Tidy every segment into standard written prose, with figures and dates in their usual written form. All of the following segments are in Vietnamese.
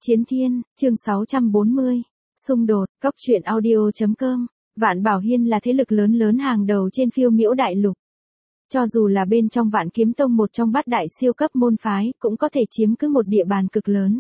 Chiến Thiên, chương 640. Xung đột, Cóc truyện audio.com. Vạn Bảo Hiên là thế lực lớn hàng đầu trên phiêu miễu đại lục. Cho dù là bên trong Vạn Kiếm Tông một trong bát đại siêu cấp môn phái, cũng có thể chiếm cứ một địa bàn cực lớn.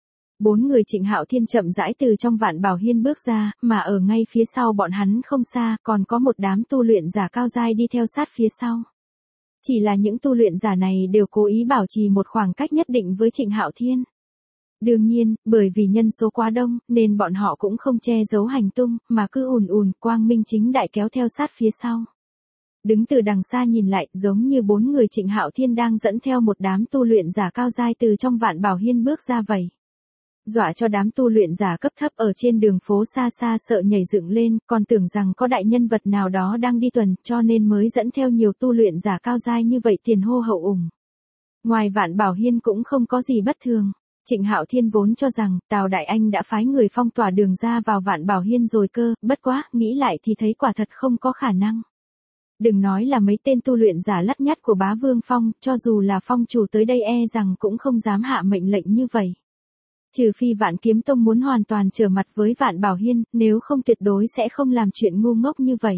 4 người Trịnh Hạo Thiên chậm rãi từ trong Vạn Bảo Hiên bước ra, mà ở ngay phía sau bọn hắn không xa, còn có một đám tu luyện giả cao giai đi theo sát phía sau. Chỉ là những tu luyện giả này đều cố ý bảo trì một khoảng cách nhất định với Trịnh Hạo Thiên. Đương nhiên, bởi vì nhân số quá đông, nên bọn họ cũng không che giấu hành tung, mà cứ ùn quang minh chính đại kéo theo sát phía sau. Đứng từ đằng xa nhìn lại, giống như 4 người Trịnh Hạo Thiên đang dẫn theo một đám tu luyện giả cao giai từ trong Vạn Bảo Hiên bước ra vậy. Dọa cho đám tu luyện giả cấp thấp ở trên đường phố xa xa sợ nhảy dựng lên, còn tưởng rằng có đại nhân vật nào đó đang đi tuần, cho nên mới dẫn theo nhiều tu luyện giả cao giai như vậy tiền hô hậu ủng. Ngoài Vạn Bảo Hiên cũng không có gì bất thường. Trịnh Hạo Thiên vốn cho rằng Tào Đại Anh đã phái người phong tỏa đường ra vào Vạn Bảo Hiên rồi cơ, bất quá, nghĩ lại thì thấy quả thật không có khả năng. Đừng nói là mấy tên tu luyện giả lắt nhắt của Bá Vương Phong, cho dù là phong chủ tới đây rằng cũng không dám hạ mệnh lệnh như vậy. Trừ phi Vạn Kiếm Tông muốn hoàn toàn trở mặt với Vạn Bảo Hiên, nếu không tuyệt đối sẽ không làm chuyện ngu ngốc như vậy.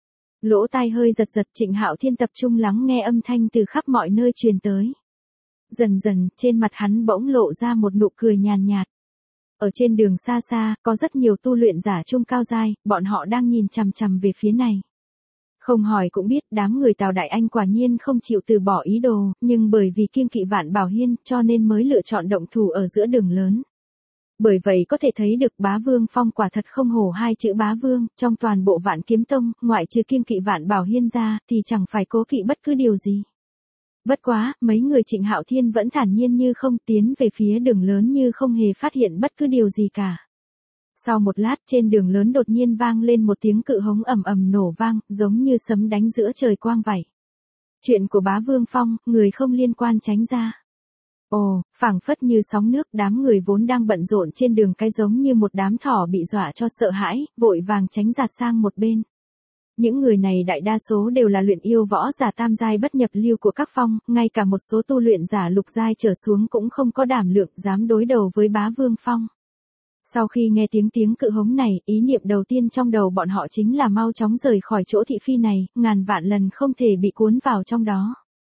Lỗ tai hơi giật Trịnh Hạo Thiên tập trung lắng nghe âm thanh từ khắp mọi nơi truyền tới. Dần dần, trên mặt hắn bỗng lộ ra một nụ cười nhàn nhạt. Ở trên đường xa xa, có rất nhiều tu luyện giả trung cao giai, bọn họ đang nhìn chằm chằm về phía này. Không hỏi cũng biết đám người Tào Đại Anh quả nhiên không chịu từ bỏ ý đồ, nhưng bởi vì kiêng kỵ Vạn Bảo Hiên cho nên mới lựa chọn động thủ ở giữa đường lớn. Bởi vậy có thể thấy được Bá Vương Phong quả thật không hổ hai chữ Bá Vương, trong toàn bộ Vạn Kiếm Tông, ngoại trừ kiêng kỵ Vạn Bảo Hiên ra, thì chẳng phải cố kỵ bất cứ điều gì. Bất quá, mấy người Trịnh Hạo Thiên vẫn thản nhiên như không tiến về phía đường lớn như không hề phát hiện bất cứ điều gì cả. Sau một lát trên đường lớn đột nhiên vang lên một tiếng cự hống ầm nổ vang, giống như sấm đánh giữa trời quang vậy. Chuyện của Bá Vương Phong, người không liên quan tránh ra. Ồ, phảng phất như sóng nước, đám người vốn đang bận rộn trên đường cái giống như một đám thỏ bị dọa cho sợ hãi, vội vàng tránh giạt sang một bên. Những người này đại đa số đều là luyện yêu võ giả tam giai bất nhập lưu của các phong, ngay cả một số tu luyện giả lục giai trở xuống cũng không có đảm lượng dám đối đầu với Bá Vương Phong. Sau khi nghe tiếng cự hống này, ý niệm đầu tiên trong đầu bọn họ chính là mau chóng rời khỏi chỗ thị phi này, ngàn vạn lần không thể bị cuốn vào trong đó.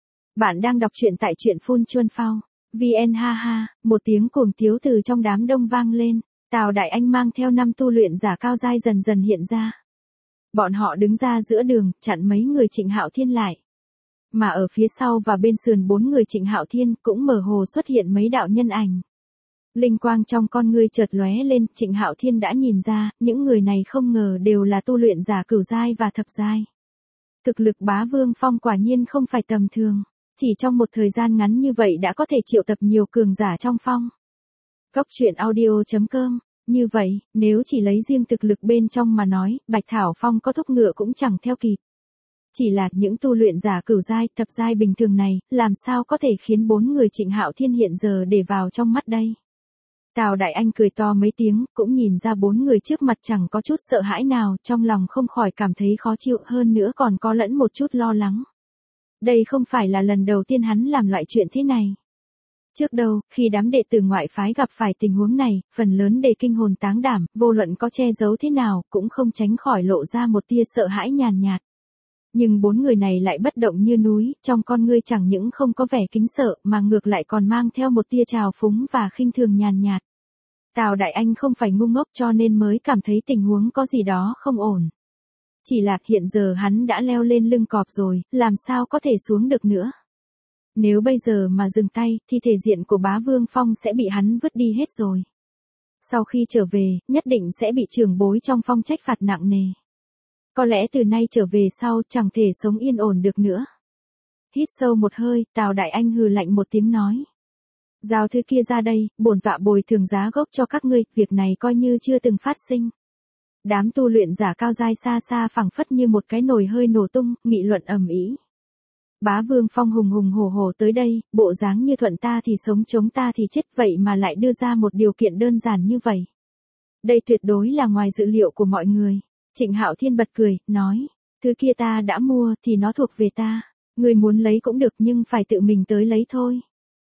Bạn đang đọc truyện tại truyện Phun Chuân Phao. VN ha ha, một tiếng cuồng tiếu từ trong đám đông vang lên, Tào Đại Anh mang theo 5 tu luyện giả cao giai dần dần hiện ra. Bọn họ đứng ra giữa đường, chặn mấy người Trịnh Hạo Thiên lại. Mà ở phía sau và bên sườn 4 người Trịnh Hạo Thiên cũng mơ hồ xuất hiện mấy đạo nhân ảnh. Linh quang trong con ngươi chợt lóe lên, Trịnh Hạo Thiên đã nhìn ra, những người này không ngờ đều là tu luyện giả cửu giai và thập giai. Thực lực Bá Vương Phong quả nhiên không phải tầm thường, chỉ trong một thời gian ngắn như vậy đã có thể triệu tập nhiều cường giả trong phong. Cóc truyện audio.com. Như vậy, nếu chỉ lấy riêng thực lực bên trong mà nói, Bạch Thảo Phong có thúc ngựa cũng chẳng theo kịp. Chỉ là những tu luyện giả cửu giai, thập giai bình thường này, làm sao có thể khiến 4 người Trịnh Hạo Thiên hiện giờ để vào trong mắt đây. Tào Đại Anh cười to mấy tiếng, cũng nhìn ra 4 người trước mặt chẳng có chút sợ hãi nào, trong lòng không khỏi cảm thấy khó chịu, hơn nữa còn có lẫn một chút lo lắng. Đây không phải là lần đầu tiên hắn làm loại chuyện thế này. Trước đâu, khi đám đệ tử ngoại phái gặp phải tình huống này, phần lớn đều kinh hồn táng đảm, vô luận có che giấu thế nào, cũng không tránh khỏi lộ ra một tia sợ hãi nhàn nhạt. Nhưng 4 người này lại bất động như núi, trong con ngươi chẳng những không có vẻ kính sợ, mà ngược lại còn mang theo một tia trào phúng và khinh thường nhàn nhạt. Tào Đại Anh không phải ngu ngốc cho nên mới cảm thấy tình huống có gì đó không ổn. Chỉ là hiện giờ hắn đã leo lên lưng cọp rồi, làm sao có thể xuống được nữa. Nếu bây giờ mà dừng tay, thì thể diện của Bá Vương Phong sẽ bị hắn vứt đi hết rồi. Sau khi trở về, nhất định sẽ bị trưởng bối trong phong trách phạt nặng nề. Có lẽ từ nay trở về sau chẳng thể sống yên ổn được nữa. Hít sâu một hơi, Tào Đại Anh hừ lạnh một tiếng nói. Giao thứ kia ra đây, bổn tọa bồi thường giá gốc cho các ngươi, việc này coi như chưa từng phát sinh. Đám tu luyện giả cao giai xa xa phảng phất như một cái nồi hơi nổ tung, nghị luận ầm ĩ. Bá Vương Phong hùng hổ tới đây, bộ dáng như thuận ta thì sống chống ta thì chết, vậy mà lại đưa ra một điều kiện đơn giản như vậy. Đây tuyệt đối là ngoài dự liệu của mọi người. Trịnh Hạo Thiên bật cười, nói, thứ kia ta đã mua thì nó thuộc về ta, người muốn lấy cũng được nhưng phải tự mình tới lấy thôi.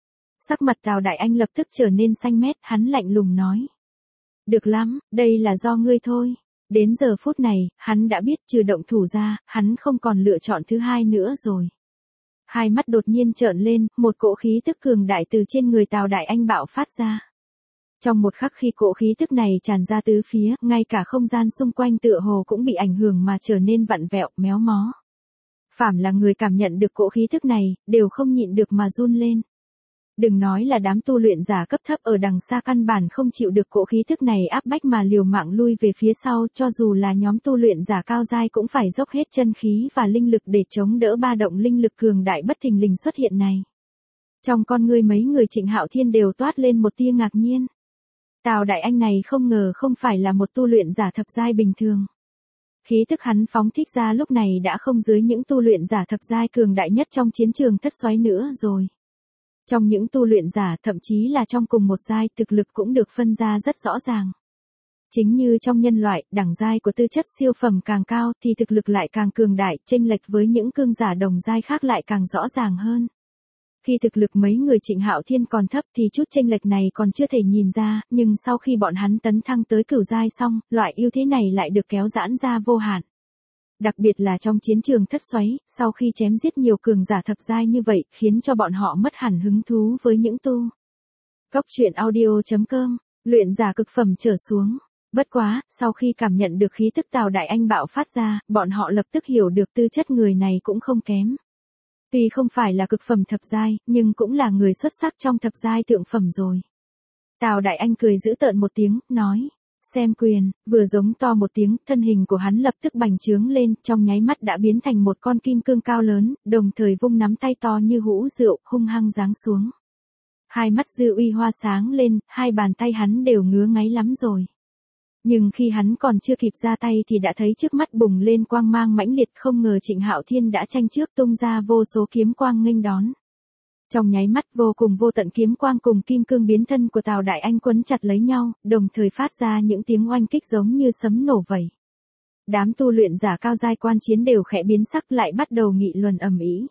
Sắc mặt Tào Đại Anh lập tức trở nên xanh mét, hắn lạnh lùng nói. Được lắm, đây là do ngươi thôi. Đến giờ phút này, hắn đã biết trừ động thủ ra, hắn không còn lựa chọn thứ hai nữa rồi. Hai mắt đột nhiên trợn lên, một cỗ khí tức cường đại từ trên người Tào Đại Anh bạo phát ra. Trong một khắc khi cỗ khí tức này tràn ra tứ phía, ngay cả không gian xung quanh tựa hồ cũng bị ảnh hưởng mà trở nên vặn vẹo, méo mó. Phàm là người cảm nhận được cỗ khí tức này, đều không nhịn được mà run lên. Đừng nói là đám tu luyện giả cấp thấp ở đằng xa căn bản không chịu được cỗ khí tức này áp bách mà liều mạng lui về phía sau, cho dù là nhóm tu luyện giả cao giai cũng phải dốc hết chân khí và linh lực để chống đỡ ba động linh lực cường đại bất thình lình xuất hiện này. Trong con ngươi mấy người Trịnh Hạo Thiên đều toát lên một tia ngạc nhiên. Tào Đại Anh này không ngờ không phải là một tu luyện giả thập giai bình thường. Khí tức hắn phóng thích ra lúc này đã không dưới những tu luyện giả thập giai cường đại nhất trong chiến trường thất xoáy nữa rồi. Trong những tu luyện giả thậm chí là trong cùng một giai thực lực cũng được phân ra rất rõ ràng. Chính như trong nhân loại, đẳng giai của tư chất siêu phẩm càng cao thì thực lực lại càng cường đại, chênh lệch với những cương giả đồng giai khác lại càng rõ ràng hơn. Khi thực lực mấy người Trịnh Hạo Thiên còn thấp thì chút chênh lệch này còn chưa thể nhìn ra, nhưng sau khi bọn hắn tấn thăng tới cửu giai xong, loại ưu thế này lại được kéo giãn ra vô hạn. Đặc biệt là trong chiến trường thất xoáy, sau khi chém giết nhiều cường giả thập giai như vậy, khiến cho bọn họ mất hẳn hứng thú với những tu. Cốc truyện audio.com, luyện giả cực phẩm trở xuống. Bất quá, sau khi cảm nhận được khí tức Tào Đại Anh bạo phát ra, bọn họ lập tức hiểu được tư chất người này cũng không kém. Tuy không phải là cực phẩm thập giai, nhưng cũng là người xuất sắc trong thập giai thượng phẩm rồi. Tào Đại Anh cười giễu tợn một tiếng, nói. Xem quyền, vừa giống to một tiếng, thân hình của hắn lập tức bành trướng lên, trong nháy mắt đã biến thành một con kim cương cao lớn, đồng thời vung nắm tay to như hũ rượu, hung hăng giáng xuống. Hai mắt dư uy hoa sáng lên, hai bàn tay hắn đều ngứa ngáy lắm rồi. Nhưng khi hắn còn chưa kịp ra tay thì đã thấy trước mắt bùng lên quang mang mãnh liệt, không ngờ Trịnh Hạo Thiên đã tranh trước tung ra vô số kiếm quang nghênh đón. Trong nháy mắt vô cùng vô tận kiếm quang cùng kim cương biến thân của Tào Đại Anh quấn chặt lấy nhau, đồng thời phát ra những tiếng oanh kích giống như sấm nổ vậy. Đám tu luyện giả cao giai quan chiến đều khẽ biến sắc lại bắt đầu nghị luận ầm ĩ.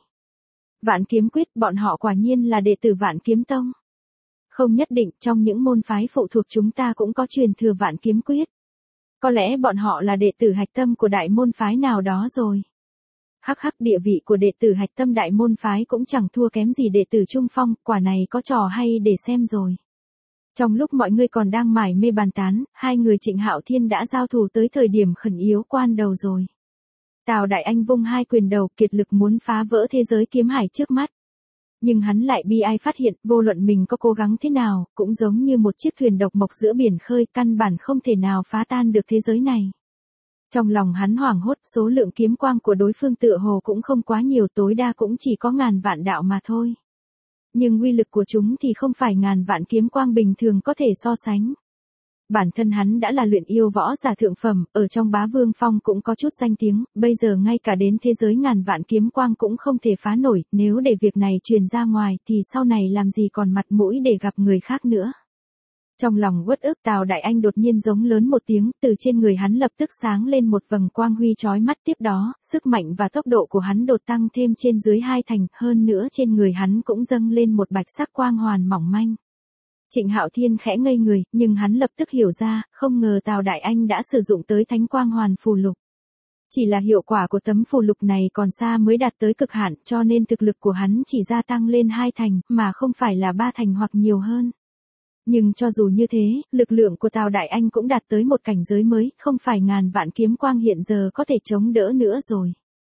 Vạn Kiếm Quyết, bọn họ quả nhiên là đệ tử Vạn Kiếm Tông. Không nhất định, trong những môn phái phụ thuộc chúng ta cũng có truyền thừa Vạn Kiếm Quyết. Có lẽ bọn họ là đệ tử hạch tâm của đại môn phái nào đó rồi. Hắc hắc, địa vị của đệ tử hạch tâm đại môn phái cũng chẳng thua kém gì đệ tử trung phong, quả này có trò hay để xem rồi. Trong lúc mọi người còn đang mải mê bàn tán, hai người Trịnh Hạo Thiên đã giao thủ tới thời điểm khẩn yếu quan đầu rồi. Tào Đại Anh vung hai quyền đầu, kiệt lực muốn phá vỡ thế giới kiếm hải trước mắt. Nhưng hắn lại bi ai phát hiện, vô luận mình có cố gắng thế nào, cũng giống như một chiếc thuyền độc mộc giữa biển khơi, căn bản không thể nào phá tan được thế giới này. Trong lòng hắn hoảng hốt, số lượng kiếm quang của đối phương tựa hồ cũng không quá nhiều, tối đa cũng chỉ có ngàn vạn đạo mà thôi. Nhưng uy lực của chúng thì không phải ngàn vạn kiếm quang bình thường có thể so sánh. Bản thân hắn đã là luyện yêu võ giả thượng phẩm, ở trong Bá Vương Phong cũng có chút danh tiếng, bây giờ ngay cả đến thế giới ngàn vạn kiếm quang cũng không thể phá nổi, nếu để việc này truyền ra ngoài thì sau này làm gì còn mặt mũi để gặp người khác nữa. Trong lòng uất ức, Tào Đại Anh đột nhiên giống lớn một tiếng, từ trên người hắn lập tức sáng lên một vầng quang huy chói mắt, tiếp đó, sức mạnh và tốc độ của hắn đột tăng thêm trên dưới hai thành, hơn nữa trên người hắn cũng dâng lên một bạch sắc quang hoàn mỏng manh. Trịnh Hạo Thiên khẽ ngây người, nhưng hắn lập tức hiểu ra, không ngờ Tào Đại Anh đã sử dụng tới Thánh Quang Hoàn phù lục. Chỉ là hiệu quả của tấm phù lục này còn xa mới đạt tới cực hạn, cho nên thực lực của hắn chỉ gia tăng lên 2 thành, mà không phải là 3 thành hoặc nhiều hơn. Nhưng cho dù như thế, lực lượng của Tào Đại Anh cũng đạt tới một cảnh giới mới, không phải ngàn vạn kiếm quang hiện giờ có thể chống đỡ nữa rồi.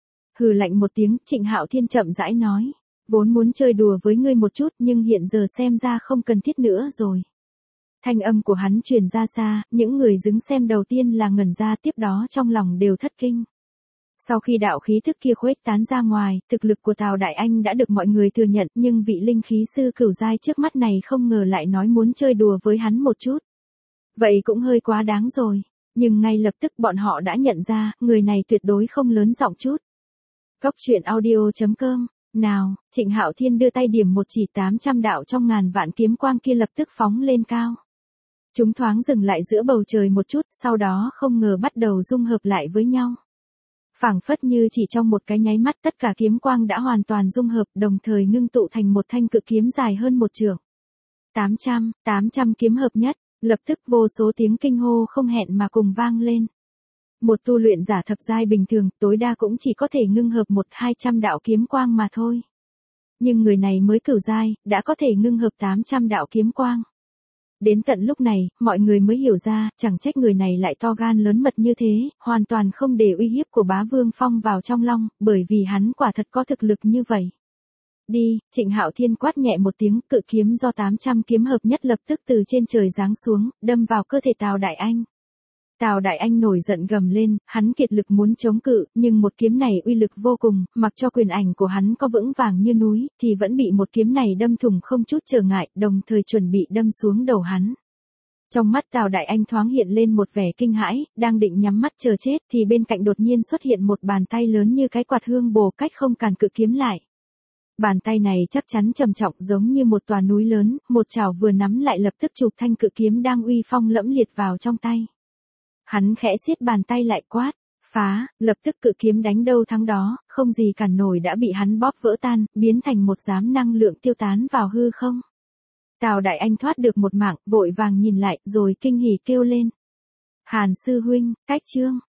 Hừ lạnh một tiếng, Trịnh Hạo Thiên chậm rãi nói. Vốn muốn chơi đùa với ngươi một chút nhưng hiện giờ xem ra không cần thiết nữa rồi. Thanh âm của hắn truyền ra xa, những người đứng xem đầu tiên là ngẩn ra, tiếp đó trong lòng đều thất kinh. Sau khi đạo khí thức kia khuếch tán ra ngoài, thực lực của Tào Đại Anh đã được mọi người thừa nhận, nhưng vị linh khí sư cửu giai trước mắt này không ngờ lại nói muốn chơi đùa với hắn một chút. Vậy cũng hơi quá đáng rồi, nhưng ngay lập tức bọn họ đã nhận ra, người này tuyệt đối không lớn giọng chút. Cốc truyện audio.com. Nào, Trịnh Hạo Thiên đưa tay điểm một chỉ 800 đạo trong ngàn vạn kiếm quang kia lập tức phóng lên cao. Chúng thoáng dừng lại giữa bầu trời một chút, sau đó không ngờ bắt đầu dung hợp lại với nhau. Phảng phất như chỉ trong một cái nháy mắt tất cả kiếm quang đã hoàn toàn dung hợp, đồng thời ngưng tụ thành một thanh cự kiếm dài hơn 1 trượng. 800 kiếm hợp nhất, lập tức vô số tiếng kinh hô không hẹn mà cùng vang lên. Một tu luyện giả thập giai bình thường, tối đa cũng chỉ có thể ngưng hợp 100-200 đạo kiếm quang mà thôi. Nhưng người này mới cửu giai, đã có thể ngưng hợp 800 đạo kiếm quang. Đến tận lúc này, mọi người mới hiểu ra, chẳng trách người này lại to gan lớn mật như thế, hoàn toàn không để uy hiếp của Bá Vương Phong vào trong lòng, bởi vì hắn quả thật có thực lực như vậy. Đi, Trịnh Hạo Thiên quát nhẹ một tiếng, cự kiếm do 800 kiếm hợp nhất lập tức từ trên trời giáng xuống, đâm vào cơ thể Tào Đại Anh. Tào Đại Anh nổi giận gầm lên, hắn kiệt lực muốn chống cự, nhưng một kiếm này uy lực vô cùng, mặc cho quyền ảnh của hắn có vững vàng như núi, thì vẫn bị một kiếm này đâm thủng không chút trở ngại, đồng thời chuẩn bị đâm xuống đầu hắn. Trong mắt Tào Đại Anh thoáng hiện lên một vẻ kinh hãi, đang định nhắm mắt chờ chết thì bên cạnh đột nhiên xuất hiện một bàn tay lớn như cái quạt hương bồ cách không cản cự kiếm lại. Bàn tay này chắc chắn trầm trọng giống như một tòa núi lớn, một chảo vừa nắm lại lập tức chụp thanh cự kiếm đang uy phong lẫm liệt vào trong tay. Hắn khẽ siết bàn tay lại quát, phá, lập tức cự kiếm đánh đâu thắng đó, không gì cản nổi đã bị hắn bóp vỡ tan, biến thành một đám năng lượng tiêu tán vào hư không. Tào Đại Anh thoát được một mạng, vội vàng nhìn lại, rồi kinh hỉ kêu lên. Hàn sư huynh, cách chương.